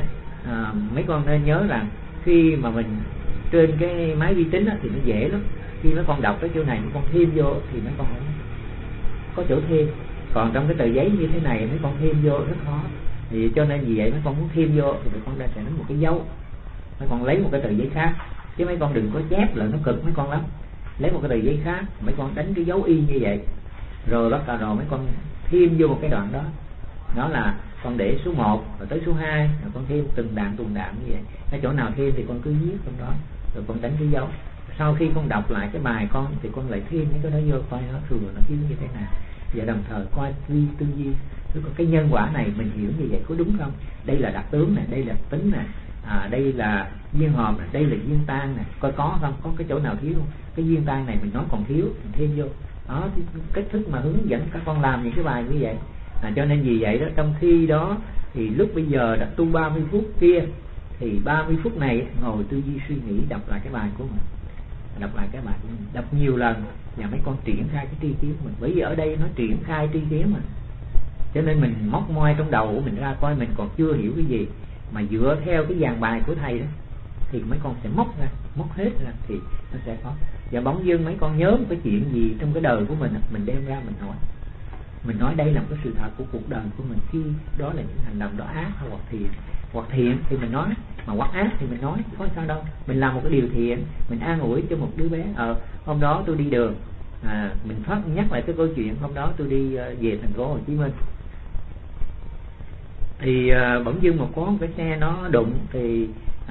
mấy con nên nhớ rằng khi mà mình trên cái máy vi tính thì nó dễ lắm. Khi mấy con đọc tới chỗ này mấy con thêm vô thì mấy con không có chỗ thêm. Còn trong cái tờ giấy như thế này mấy con thêm vô rất khó. Thì cho nên vì vậy mấy con muốn thêm vô thì mấy con sẽ đánh một cái dấu, mấy con lấy một cái tờ giấy khác, chứ mấy con đừng có chép lại, nó cực mấy con lắm. Lấy một cái tờ giấy khác, mấy con đánh cái dấu y như vậy, rồi bắt đầu mấy con thêm vô một cái đoạn đó. Đó là con để số 1 rồi tới số 2, rồi con thêm từng đoạn như vậy. Cái chỗ nào thêm thì con cứ viết trong đó, rồi con đánh cái dấu. Sau khi con đọc lại cái bài con thì con lại thêm những cái đó vô, coi nó thường nó thiếu như thế nào. Và đồng thời coi tư duy cái nhân quả này mình hiểu như vậy có đúng không? Đây là đặc tướng này, đây là tính này, đây là duyên hợp này, đây là duyên tan này, coi có không, có cái chỗ nào thiếu không? Cái duyên tan này mình nói còn thiếu, mình thêm vô. Đó, cách thức mà hướng dẫn các con làm những cái bài như vậy. Cho nên vì vậy đó, trong khi đó thì lúc bây giờ đã tu 30 phút kia thì 30 phút này ngồi tư duy suy nghĩ, đọc lại cái bài của mình, đọc lại cái bài của mình, đọc nhiều lần và mấy con triển khai cái tri kiến của mình. Bởi vì ở đây nó triển khai tri kiến mà, cho nên mình móc moi trong đầu của mình ra coi mình còn chưa hiểu cái gì, mà dựa theo cái dàn bài của thầy đó thì mấy con sẽ móc hết ra thì nó sẽ có. Và bỗng dưng mấy con nhớ một cái chuyện gì trong cái đời của mình đem ra mình nói đây là một cái sự thật của cuộc đời của mình. Khi đó là những hành động đó ác hay hoặc thiện thì mình nói, mà hoặc ác thì mình nói, có sao đâu. Mình làm một cái điều thiện, mình an ủi cho một đứa bé, hôm đó tôi đi đường, mình nhắc lại cái câu chuyện hôm đó tôi đi về thành phố Hồ Chí Minh thì bỗng dưng có một cái xe nó đụng, thì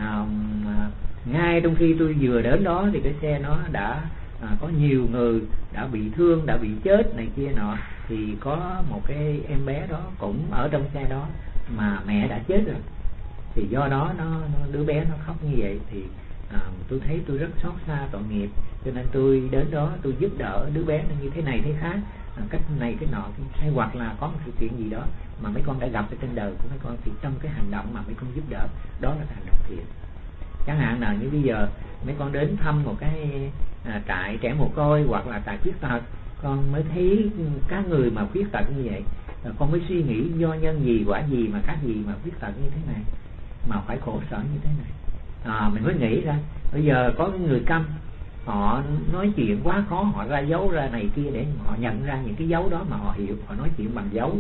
ngay trong khi tôi vừa đến đó thì cái xe nó đã có nhiều người đã bị thương, đã bị chết này kia nọ. Thì có một cái em bé đó cũng ở trong xe đó mà mẹ đã chết rồi. Thì do đó đứa bé nó khóc như vậy thì tôi thấy tôi rất xót xa tội nghiệp, cho nên tôi đến đó tôi giúp đỡ đứa bé như thế này thế khác, cách này cái nọ, hay hoặc là có một sự kiện gì đó mà mấy con đã gặp ở trên đời của mấy con, thì trong cái hành động mà mấy con giúp đỡ đó là hành động thiện. Chẳng hạn nào như bây giờ mấy con đến thăm một cái trại trẻ mồ côi hoặc là trại khuyết tật, con mới thấy các người mà khuyết tật như vậy, con mới suy nghĩ do nhân gì quả gì mà các gì mà khuyết tật như thế này mà phải khổ sở như thế này. Mình mới nghĩ ra bây giờ có người câm, họ nói chuyện quá khó, họ ra dấu ra này kia để họ nhận ra những cái dấu đó mà họ hiểu, họ nói chuyện bằng dấu.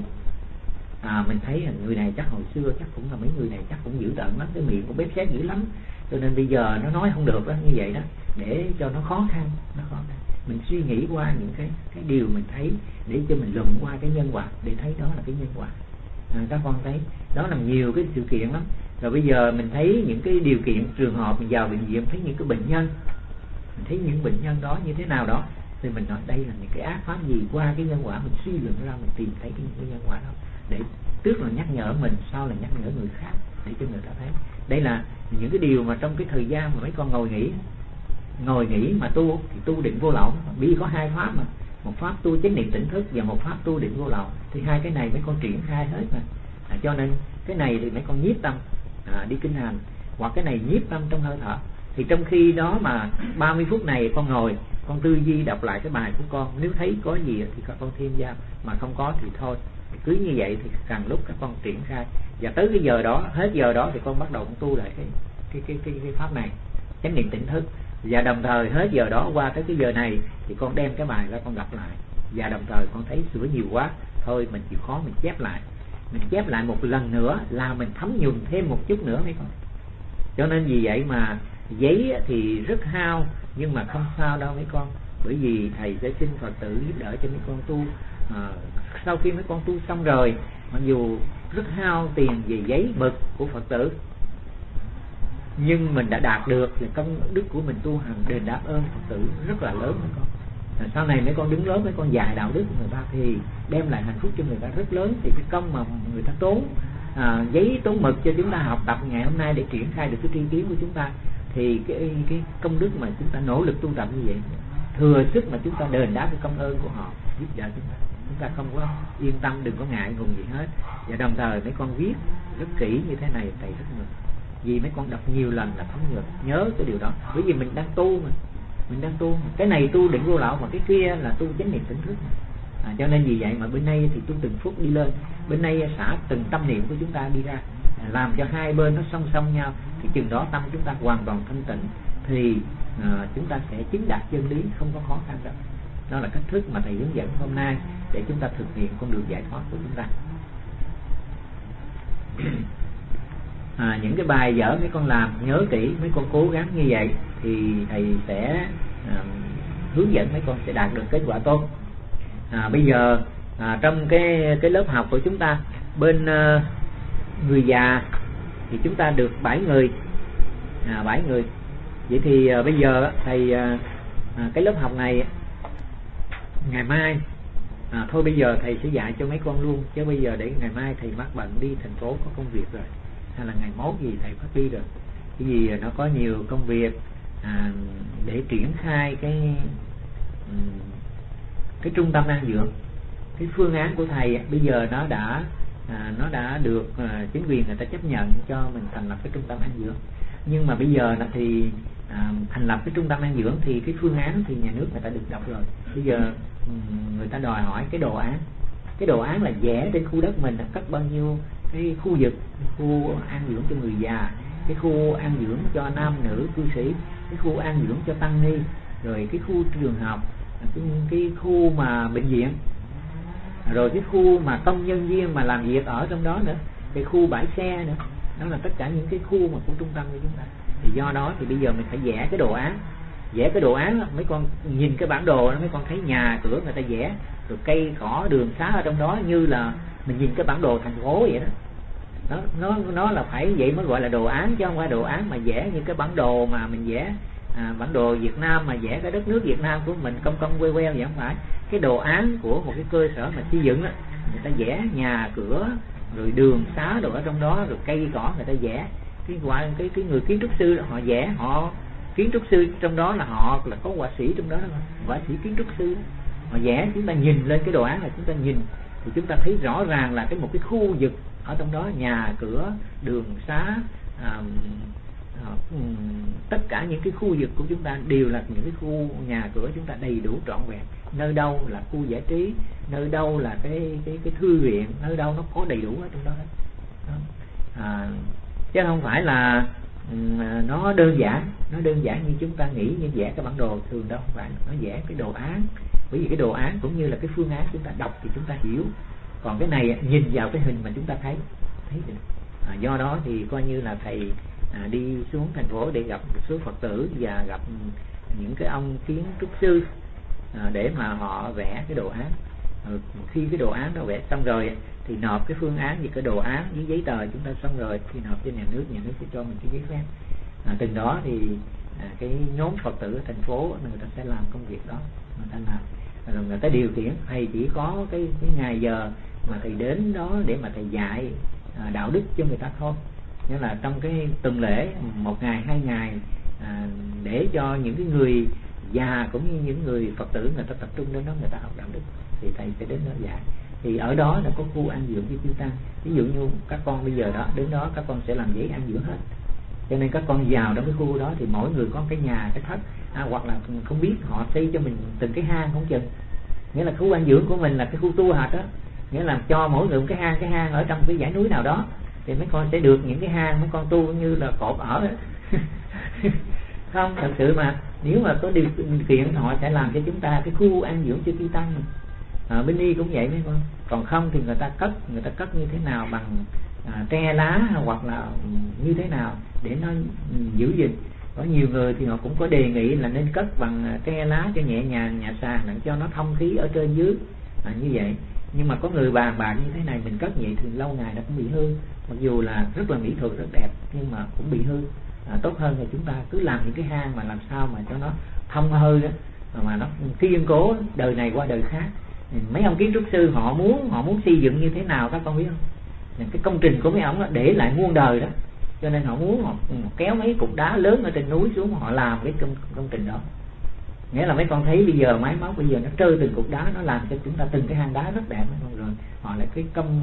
Mình thấy người này chắc hồi xưa chắc cũng là mấy người này chắc cũng dữ tợn lắm, cái miệng cũng bếp xếp dữ lắm, cho nên bây giờ nó nói không được đó, như vậy đó, để cho nó khó khăn. Mình suy nghĩ qua những cái điều mình thấy để cho mình luận qua cái nhân quả, để thấy đó là cái nhân quả. Các con thấy đó là nhiều cái sự kiện lắm. Rồi bây giờ mình thấy những cái điều kiện trường hợp mình vào bệnh viện, thấy những cái bệnh nhân, mình thấy những bệnh nhân đó như thế nào đó, thì mình nói đây là những cái ác pháp gì, qua cái nhân quả mình suy luận ra, mình tìm thấy cái nhân quả đó, để trước là nhắc nhở mình, sau là nhắc nhở người khác, để cho người ta thấy. Đây là những cái điều mà trong cái thời gian mà mấy con ngồi nghĩ mà tu thì tu định vô lậu. Vì có hai pháp mà, một pháp tu chánh niệm tỉnh thức và một pháp tu định vô lậu, thì hai cái này mấy con triển khai hết mà. Cho nên cái này thì mấy con nhiếp tâm đi kinh hành, hoặc cái này nhiếp tâm trong hơi thở. Thì trong khi đó mà 30 phút này con ngồi, con tư duy đọc lại cái bài của con, nếu thấy có gì thì các con thêm vào, mà không có thì thôi. Cứ như vậy thì càng lúc các con triển khai, và tới cái giờ đó, hết giờ đó thì con bắt đầu con tu lại cái pháp này, chánh niệm tỉnh thức. Và đồng thời hết giờ đó qua tới cái giờ này thì con đem cái bài ra con đọc lại, và đồng thời con thấy sửa nhiều quá, thôi mình chịu khó mình chép lại một lần nữa là mình thấm nhuần thêm một chút nữa mấy con. Cho nên vì vậy mà giấy thì rất hao, nhưng mà không sao đâu mấy con, bởi vì thầy sẽ xin Phật tử giúp đỡ cho mấy con tu. Sau khi mấy con tu xong rồi, mặc dù rất hao tiền về giấy mực của Phật tử, nhưng mình đã đạt được thì công đức của mình tu hành đền đáp ơn Phật tử rất là lớn mấy con. Sau này mấy con đứng lớn, mấy con dạy đạo đức của người ta thì đem lại hạnh phúc cho người ta rất lớn. Thì cái công mà người ta tốn giấy tốn mực cho chúng ta học tập ngày hôm nay để triển khai được cái tri kiến của chúng ta, thì cái công đức mà chúng ta nỗ lực tu tập như vậy, thừa sức mà chúng ta đền đáp cái công ơn của họ giúp đỡ chúng ta. chúng ta không có yên tâm, đừng có ngại ngùng gì hết. Và đồng thời mấy con viết rất kỹ như thế này thầy rất mừng, vì mấy con đọc nhiều lần là thấm nhuần, nhớ cái điều đó. Bởi vì mình đang tu mà, mình đang tu, cái này tu định vô lậu mà cái kia là tu chánh niệm tỉnh thức mà. Cho nên vì vậy mà bên đây thì tu từng phút đi lên, bên đây xả từng tâm niệm của chúng ta đi ra, làm cho hai bên nó song song nhau, thì chừng đó tâm chúng ta hoàn toàn thanh tịnh, thì chúng ta sẽ chứng đạt chân lý, không có khó khăn đâu. Đó là cách thức mà thầy hướng dẫn hôm nay để chúng ta thực hiện con đường giải thoát của chúng ta. Những cái bài vở mấy con làm nhớ kỹ, mấy con cố gắng như vậy thì thầy sẽ hướng dẫn mấy con sẽ đạt được kết quả tốt. Bây giờ trong cái lớp học của chúng ta, bên người già thì chúng ta được 7 người, 7 người. Vậy thì bây giờ thầy cái lớp học này ngày mai thôi bây giờ thầy sẽ dạy cho mấy con luôn, chứ bây giờ để ngày mai thầy mắc bận đi thành phố có công việc rồi, hay là ngày mốt gì thầy phát đi rồi, cái gì nó có nhiều công việc để triển khai cái trung tâm an dưỡng. Cái phương án của thầy bây giờ nó đã được chính quyền người ta chấp nhận cho mình thành lập cái trung tâm an dưỡng. Nhưng mà bây giờ thì thành lập cái trung tâm an dưỡng thì cái phương án thì nhà nước người ta được đọc rồi. Bây giờ người ta đòi hỏi cái đồ án. Cái đồ án là vẽ trên khu đất mình cất bao nhiêu cái khu vực, khu an dưỡng cho người già, cái khu an dưỡng cho nam nữ cư sĩ, cái khu an dưỡng cho tăng ni, rồi cái khu trường học, cái khu mà bệnh viện, rồi cái khu mà công nhân viên mà làm việc ở trong đó nữa, cái khu bãi xe nữa. Đó là tất cả những cái khu mà của trung tâm của chúng ta. Thì do đó thì bây giờ mình phải vẽ cái đồ án. Vẽ cái đồ án, mấy con nhìn cái bản đồ đó, mấy con thấy nhà cửa người ta vẽ, rồi cây cỏ đường xá ở trong đó như là mình nhìn cái bản đồ thành phố vậy đó. Nó là phải vậy mới gọi là đồ án, chứ không phải đồ án mà vẽ như cái bản đồ mà mình vẽ bản đồ Việt Nam mà vẽ cái đất nước Việt Nam của mình cong cong queo queo vậy không phải. Cái đồ án của một cái cơ sở mà xây dựng á, người ta vẽ nhà cửa rồi đường xá đồ ở trong đó, rồi cây cỏ người ta vẽ. Cái người kiến trúc sư họ vẽ, họ kiến trúc sư trong đó là họ là có họa sĩ trong đó, họa sĩ kiến trúc sư họ vẽ. Chúng ta nhìn lên cái đồ án là chúng ta nhìn thì chúng ta thấy rõ ràng là một cái khu vực ở trong đó, nhà cửa đường xá, tất cả những cái khu vực của chúng ta đều là những cái khu nhà cửa chúng ta đầy đủ trọn vẹn. Nơi đâu là khu giải trí, nơi đâu là cái thư viện, nơi đâu nó có đầy đủ ở trong đó hết. Chứ không phải là nó đơn giản như chúng ta nghĩ, như vẽ cái bản đồ thường đâu, không phải. Nó vẽ cái đồ án, bởi vì cái đồ án cũng như là cái phương án chúng ta đọc thì chúng ta hiểu, còn cái này nhìn vào cái hình mà chúng ta thấy được. Do đó thì coi như là thầy đi xuống thành phố để gặp một số Phật tử và gặp những cái ông kiến trúc sư để mà họ vẽ cái đồ án. Khi cái đồ án đó vẽ xong rồi thì nộp cái phương án với cái đồ án với giấy tờ chúng ta xong rồi thì nộp cho nhà nước sẽ cho mình cái giấy phép. Từng đó thì cái nhóm Phật tử ở thành phố người ta sẽ làm công việc đó, người ta làm rồi người ta điều khiển. Thầy chỉ có cái ngày giờ mà thầy đến đó để mà thầy dạy đạo đức cho người ta thôi. Nghĩa là trong cái tuần lễ 1 ngày 2 ngày để cho những cái người già cũng như những người Phật tử người ta tập trung đến đó người ta học đạo đức, thì thầy sẽ đến đó dạy. Thì ở đó là có khu an dưỡng với chư tăng. Ví dụ như các con bây giờ đó đến đó các con sẽ làm giấy an dưỡng hết, cho nên các con vào trong cái khu đó thì mỗi người có cái nhà, cái thất, hoặc là không biết họ xây cho mình từng cái hang không chừng. Nghĩa là khu an dưỡng của mình là cái khu tu hạt đó, nghĩa là cho mỗi người một cái hang ở trong cái dãy núi nào đó, thì mấy con sẽ được những cái hang mấy con tu như là cột ở không, thật sự mà nếu mà có điều kiện họ sẽ làm cho chúng ta cái khu an dưỡng cho chư tăng. Bên y cũng vậy mấy con, còn không thì người ta cất như thế nào, bằng tre lá hoặc là như thế nào để nó giữ gìn. Có nhiều người thì họ cũng có đề nghị là nên cất bằng tre lá cho nhẹ nhàng, nhà sàn để cho nó thông khí ở trên dưới như vậy. Nhưng mà có người bàn bạc như thế này, mình cất vậy thì lâu ngày nó cũng bị hư, mặc dù là rất là mỹ thuật rất đẹp nhưng mà cũng bị hư. Tốt hơn là chúng ta cứ làm những cái hang mà làm sao mà cho nó thông hơi đó, mà nó kiên cố đời này qua đời khác. Mấy ông kiến trúc sư họ muốn xây dựng như thế nào các con biết không? Cái công trình của mấy ông đó để lại muôn đời đó, cho nên họ muốn họ kéo mấy cục đá lớn ở trên núi xuống họ làm cái công trình đó. Nghĩa là mấy con thấy bây giờ máy móc bây giờ nó trơ từng cục đá, nó làm cho chúng ta từng cái hang đá rất đẹp. Rồi họ lại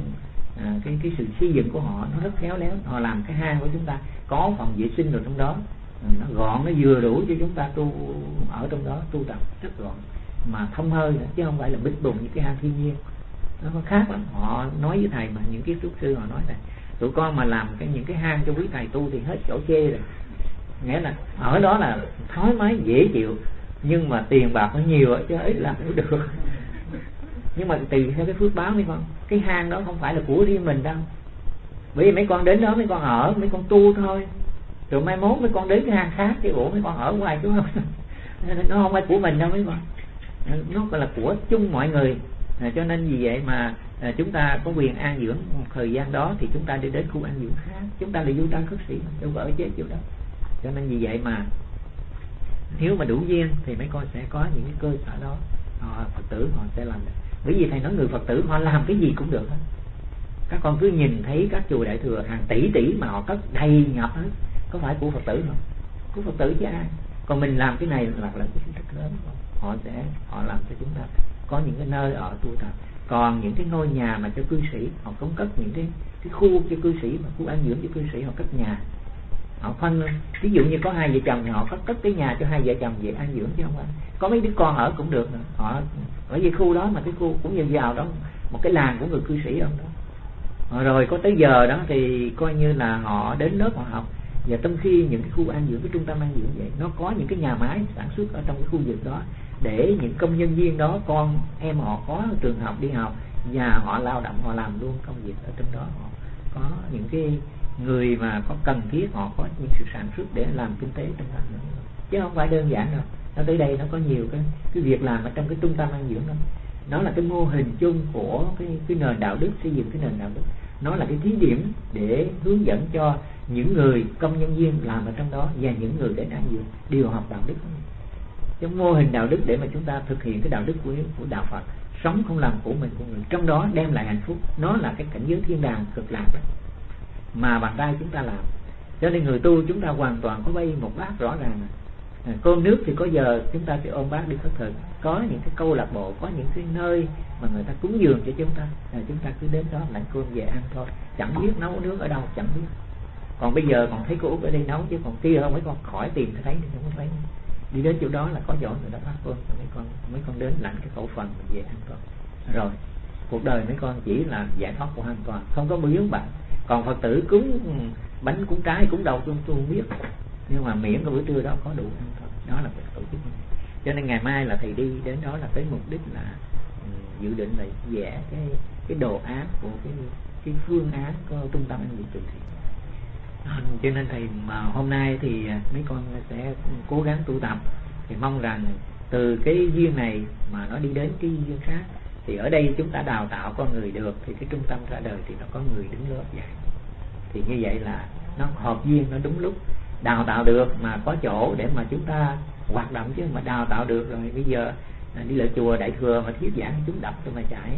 cái sự xây dựng của họ nó rất khéo léo, họ làm cái hang của chúng ta có phòng vệ sinh rồi trong đó, nó gọn, nó vừa đủ cho chúng ta tu ở trong đó tu tập rất gọn mà thông hơi nữa, chứ không phải là bít bùng như cái hang thiên nhiên. Nó có khác lắm. Họ nói với thầy, mà những kiến trúc sư họ nói này, tụi con mà làm những cái hang cho quý thầy tu thì hết chỗ chê rồi. Nghĩa là ở đó là thoải mái dễ chịu, nhưng mà tiền bạc nó nhiều chứ ít làm cũng được. Nhưng mà tùy theo cái phước báo mấy con. Cái hang đó không phải là của riêng mình đâu, bởi vì mấy con đến đó mấy con ở, mấy con tu thôi, rồi mai mốt mấy con đến cái hang khác chứ ủa mấy con ở hoài chứ không. Nó không phải của mình đâu mấy con, nó gọi là của chung mọi người. Cho nên vì vậy mà chúng ta có quyền an dưỡng một thời gian đó thì chúng ta đi đến khu an dưỡng khác, chúng ta là du tăng khất sĩ đâu có ở chết chỗ đó. Cho nên vì vậy mà nếu mà đủ duyên thì mấy con sẽ có những cái cơ sở đó, Phật tử họ sẽ làm được. Bởi vì thầy nói người Phật tử họ làm cái gì cũng được hết. Các con cứ nhìn thấy các chùa Đại Thừa hàng tỷ mà họ cất đầy ngập hết, có phải của Phật tử không? Của Phật tử chứ ai. Còn mình làm cái này là cái sự rất lớn. Họ làm cho chúng ta có những cái nơi ở tu tập. Còn những cái ngôi nhà mà cho cư sĩ, họ cũng cất những cái khu cho cư sĩ, mà khu an dưỡng cho cư sĩ họ cất nhà. Họ phân, ví dụ như có hai vợ chồng thì họ cất cái nhà cho hai vợ chồng về an dưỡng, chứ không phải có mấy đứa con ở cũng được. Họ ở cái khu đó, mà cái khu cũng như vào đó một cái làng của người cư sĩ ở đó. Rồi có tới giờ đó thì coi như là họ đến lớp họ học. Và trong khi những cái khu an dưỡng, cái trung tâm an dưỡng vậy, nó có những cái nhà máy sản xuất ở trong cái khu vực đó, để những công nhân viên đó, con em họ có trường học đi học và họ lao động, họ làm luôn công việc ở trong đó. Họ có những cái người mà có cần thiết, họ có những sự sản xuất để làm kinh tế trong đó nữa, chứ không phải đơn giản đâu. Nó tới đây nó có nhiều cái việc làm ở trong cái trung tâm an dưỡng đó. Nó là cái mô hình chung của cái nền đạo đức, xây dựng cái nền đạo đức. Nó là cái thí điểm để hướng dẫn cho những người công nhân viên làm ở trong đó và những người đến an dưỡng đều học đạo đức. Cái mô hình đạo đức để mà chúng ta thực hiện cái đạo đức của đạo Phật, sống không làm của mình của người, trong đó đem lại hạnh phúc. Nó là cái cảnh giới thiên đàng cực lạc đó mà bàn tay chúng ta làm. Cho nên người tu chúng ta hoàn toàn có bay một bát rõ ràng. Cơm nước thì có giờ chúng ta sẽ ôm bát đi khất thực. Có những cái câu lạc bộ, có những cái nơi mà người ta cúng dường cho chúng ta cứ đến đó lãnh cơm về ăn thôi, chẳng biết nấu nướng ở đâu, chẳng biết. Còn bây giờ còn thấy cô Út ở đây nấu, chứ còn kia mấy con khỏi tìm thấy thì không thấy. Đi đến chỗ đó là có chỗ người ta phát cơm, mấy con đến lãnh cái khẩu phần mình về ăn thôi. Rồi cuộc đời mấy con chỉ là giải thoát của hoàn toàn, không có vướng bận. Còn Phật tử cúng bánh, cúng trái, cúng đầu tôi không biết, nhưng mà miễn cái bữa trưa đó có đủ ăn thôi. Đó là cái tổ chức. Cho nên ngày mai là thầy đi đến đó là tới mục đích là dự định là vẽ cái đồ án của cái phương án của trung tâm an dưỡng từ thiện. Cho nên thầy mà hôm nay thì mấy con sẽ cố gắng tu tập, thì mong rằng từ cái duyên này mà nó đi đến cái duyên khác. Thì ở đây chúng ta đào tạo con người được, thì cái trung tâm ra đời thì nó có người đứng lớp dạy. Thì như vậy là nó hợp duyên, nó đúng lúc. Đào tạo được mà có chỗ để mà chúng ta hoạt động, chứ mà đào tạo được rồi bây giờ đi lại chùa Đại Thừa mà thuyết giảng chúng đập tôi mà chạy,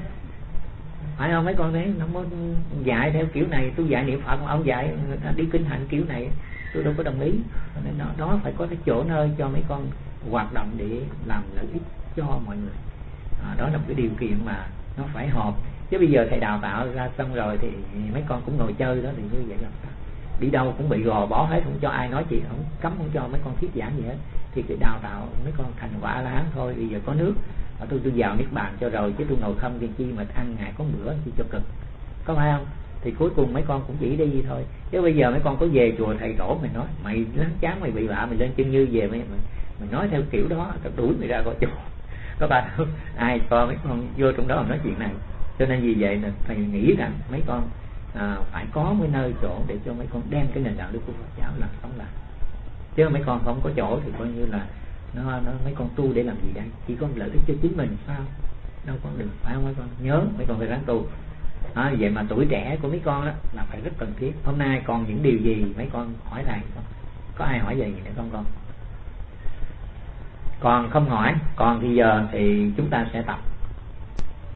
phải không mấy con? Đấy, nó mới dạy theo kiểu này, tôi dạy niệm Phật mà ông dạy người ta đi kinh hành kiểu này, tôi đâu có đồng ý. Nên đó phải có cái chỗ nơi cho mấy con hoạt động để làm lợi ích cho mọi người. Đó là một cái điều kiện mà nó phải hợp. Chứ bây giờ thầy đào tạo ra xong rồi thì mấy con cũng ngồi chơi đó, thì như vậy là đi đâu cũng bị gò bó hết, không cho ai nói chuyện, không cấm, không cho mấy con thuyết giảng gì hết. Thì cái đào tạo mấy con thành quả A-la-hán thôi. Bây giờ có nước tôi vào niết bàn cho rồi, chứ tôi ngồi không thì chi mà ăn ngày có bữa chi cho cực, có phải không? Thì cuối cùng mấy con cũng chỉ đi thôi. Chứ bây giờ mấy con có về chùa thầy tổ mình nói mày láng chán, mày bị bạ, mày lên chân như về mình nói theo kiểu đó, tao đuổi mày ra khỏi chùa. Có phải không? Ai cho mấy con vô trong đó mà nói chuyện này. Cho nên vì vậy là thầy nghĩ rằng mấy con phải có một nơi chỗ để cho mấy con đem cái nền đạo đức của Phật giáo làm sống lại. Chứ mấy con không có chỗ thì coi như là nó mấy con tu để làm gì đây? Chỉ có lợi ích cho chính mình sao? Đâu có, đừng, phải không mấy con? Nhớ mấy con phải ráng tu. Vậy mà tuổi trẻ của mấy con đó là phải rất cần thiết. Hôm nay còn những điều gì mấy con hỏi thầy không? Có ai hỏi gì nữa không con? Còn không hỏi, còn thì giờ thì chúng ta sẽ tập